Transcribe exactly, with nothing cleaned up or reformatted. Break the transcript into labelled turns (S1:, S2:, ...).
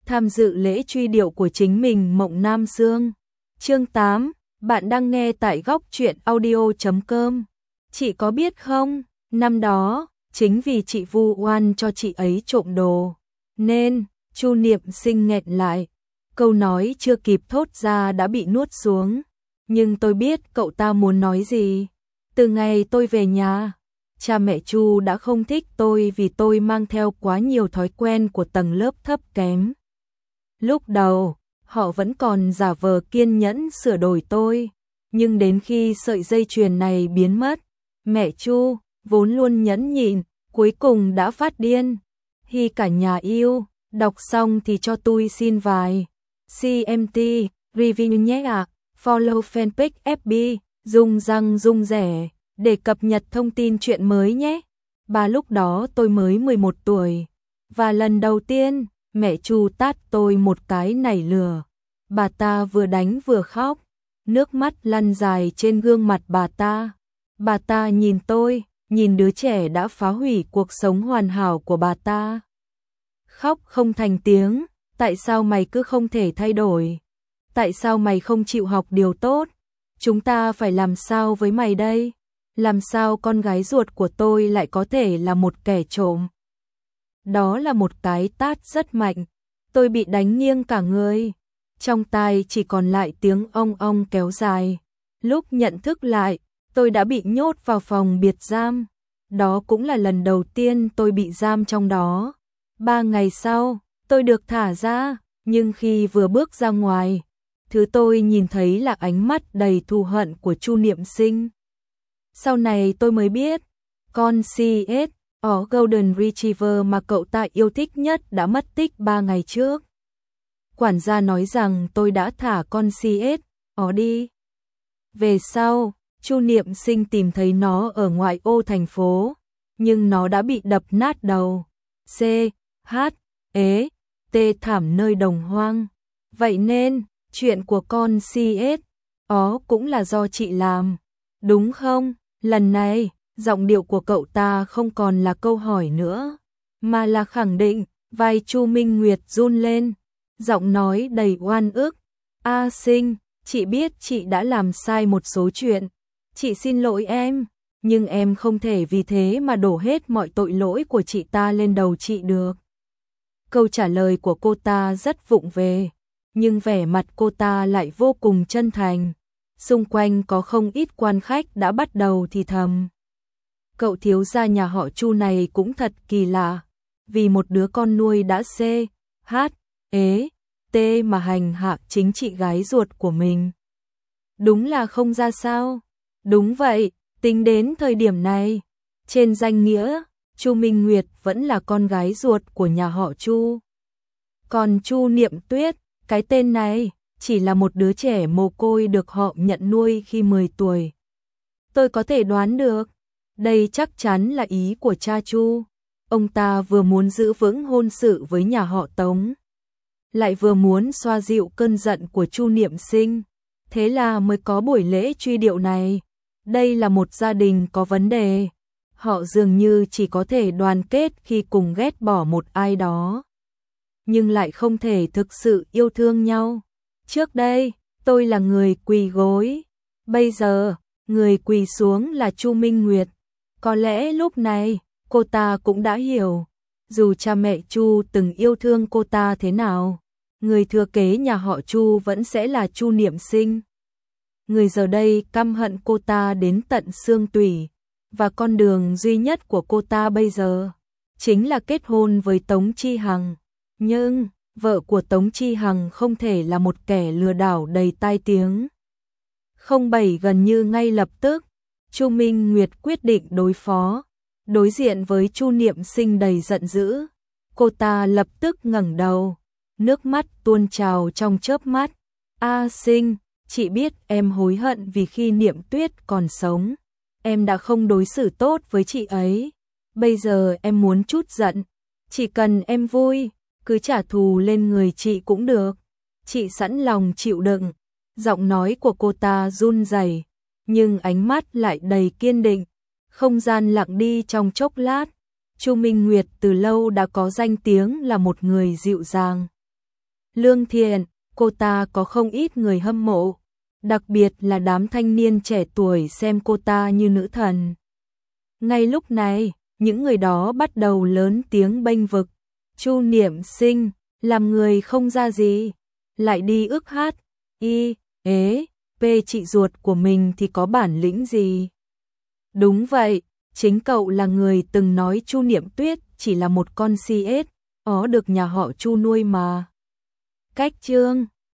S1: tham dự lễ truy điệu của chính mình Mộng Nam Dương. Chương tám, bạn đang nghe tại góc truyện audio chấm com. Chị có biết không, năm đó, chính vì chị vu oan cho chị ấy trộm đồ, nên Chu Niệm Sinh nghẹn lại, câu nói chưa kịp thốt ra đã bị nuốt xuống. Nhưng tôi biết cậu ta muốn nói gì. Từ ngày tôi về nhà, cha mẹ Chu đã không thích tôi vì tôi mang theo quá nhiều thói quen của tầng lớp thấp kém. Lúc đầu, họ vẫn còn giả vờ kiên nhẫn sửa đổi tôi, nhưng đến khi sợi dây chuyền này biến mất, mẹ Chu, vốn luôn nhẫn nhịn, cuối cùng đã phát điên. Hi cả nhà yêu, đọc xong thì cho tôi xin vài xê em tê review nhé ạ. Follow fanpage ép bê, dùng răng rung rẻ, để cập nhật thông tin chuyện mới nhé. Bà lúc đó tôi mới mười một tuổi, và lần đầu tiên, mẹ Chu tát tôi một cái nảy lửa. Bà ta vừa đánh vừa khóc, nước mắt lăn dài trên gương mặt bà ta. Bà ta nhìn tôi, nhìn đứa trẻ đã phá hủy cuộc sống hoàn hảo của bà ta. Khóc không thành tiếng, tại sao mày cứ không thể thay đổi? Tại sao mày không chịu học điều tốt? Chúng ta phải làm sao với mày đây? Làm sao con gái ruột của tôi lại có thể là một kẻ trộm? Đó là một cái tát rất mạnh, tôi bị đánh nghiêng cả người. Trong tai chỉ còn lại tiếng ong ong kéo dài. Lúc nhận thức lại, tôi đã bị nhốt vào phòng biệt giam. Đó cũng là lần đầu tiên tôi bị giam trong đó. Ba ngày sau, tôi được thả ra, nhưng khi vừa bước ra ngoài, thứ tôi nhìn thấy là ánh mắt đầy thù hận của Chu Niệm Sinh. Sau này tôi mới biết, con xê ét ó Golden Retriever mà cậu ta yêu thích nhất đã mất tích ba ngày trước. Quản gia nói rằng tôi đã thả con xê ét ó đi. Về sau, Chu Niệm Sinh tìm thấy nó ở ngoại ô thành phố, nhưng nó đã bị đập nát đầu. C, H, ế, T thảm nơi đồng hoang. Vậy nên, chuyện của con xê ét ó cũng là do chị làm, đúng không? Lần này, giọng điệu của cậu ta không còn là câu hỏi nữa, mà là khẳng định. Vai Chu Minh Nguyệt run lên, giọng nói đầy oan ức. A Sinh, chị biết chị đã làm sai một số chuyện. Chị xin lỗi em, nhưng em không thể vì thế mà đổ hết mọi tội lỗi của chị ta lên đầu chị được. Câu trả lời của cô ta rất vụng về, nhưng vẻ mặt cô ta lại vô cùng chân thành. Xung quanh có không ít quan khách đã bắt đầu thì thầm. Cậu thiếu gia nhà họ Chu này cũng thật kỳ lạ, vì một đứa con nuôi đã C, H, ế, T mà hành hạ chính chị gái ruột của mình. Đúng là không ra sao? Đúng vậy, tính đến thời điểm này, trên danh nghĩa, Chu Minh Nguyệt vẫn là con gái ruột của nhà họ Chu. Còn Chu Niệm Tuyết, cái tên này, chỉ là một đứa trẻ mồ côi được họ nhận nuôi khi mười tuổi. Tôi có thể đoán được, đây chắc chắn là ý của cha Chu. Ông ta vừa muốn giữ vững hôn sự với nhà họ Tống, lại vừa muốn xoa dịu cơn giận của Chu Niệm Sinh. Thế là mới có buổi lễ truy điệu này. Đây là một gia đình có vấn đề. Họ dường như chỉ có thể đoàn kết khi cùng ghét bỏ một ai đó, nhưng lại không thể thực sự yêu thương nhau. Trước đây, tôi là người quỳ gối. Bây giờ, người quỳ xuống là Chu Minh Nguyệt. Có lẽ lúc này, cô ta cũng đã hiểu. Dù cha mẹ Chu từng yêu thương cô ta thế nào, người thừa kế nhà họ Chu vẫn sẽ là Chu Niệm Sinh. Người giờ đây căm hận cô ta đến tận xương tủy, và con đường duy nhất của cô ta bây giờ chính là kết hôn với Tống Chi Hằng. Nhưng, vợ của Tống Chi Hằng không thể là một kẻ lừa đảo đầy tai tiếng. Không bảy gần như ngay lập tức, Chu Minh Nguyệt quyết định đối phó. Đối diện với Chu Niệm Sinh đầy giận dữ, cô ta lập tức ngẩng đầu, nước mắt tuôn trào trong chớp mắt. A Sinh, chị biết em hối hận vì khi Niệm Tuyết còn sống, em đã không đối xử tốt với chị ấy. Bây giờ em muốn chút giận, chỉ cần em vui, cứ trả thù lên người chị cũng được. Chị sẵn lòng chịu đựng. Giọng nói của cô ta run rẩy, nhưng ánh mắt lại đầy kiên định. Không gian lặng đi trong chốc lát. Chu Minh Nguyệt từ lâu đã có danh tiếng là một người dịu dàng, lương thiện, cô ta có không ít người hâm mộ, đặc biệt là đám thanh niên trẻ tuổi xem cô ta như nữ thần. Ngay lúc này, những người đó bắt đầu lớn tiếng bênh vực, Chu Niệm Sinh, làm người không ra gì, lại đi ức hát, y, ế, p chị ruột của mình thì có bản lĩnh gì. Đúng vậy, chính cậu là người từng nói Chu Niệm Tuyết chỉ là một con si ếch, ó được nhà họ Chu nuôi mà. Cách chương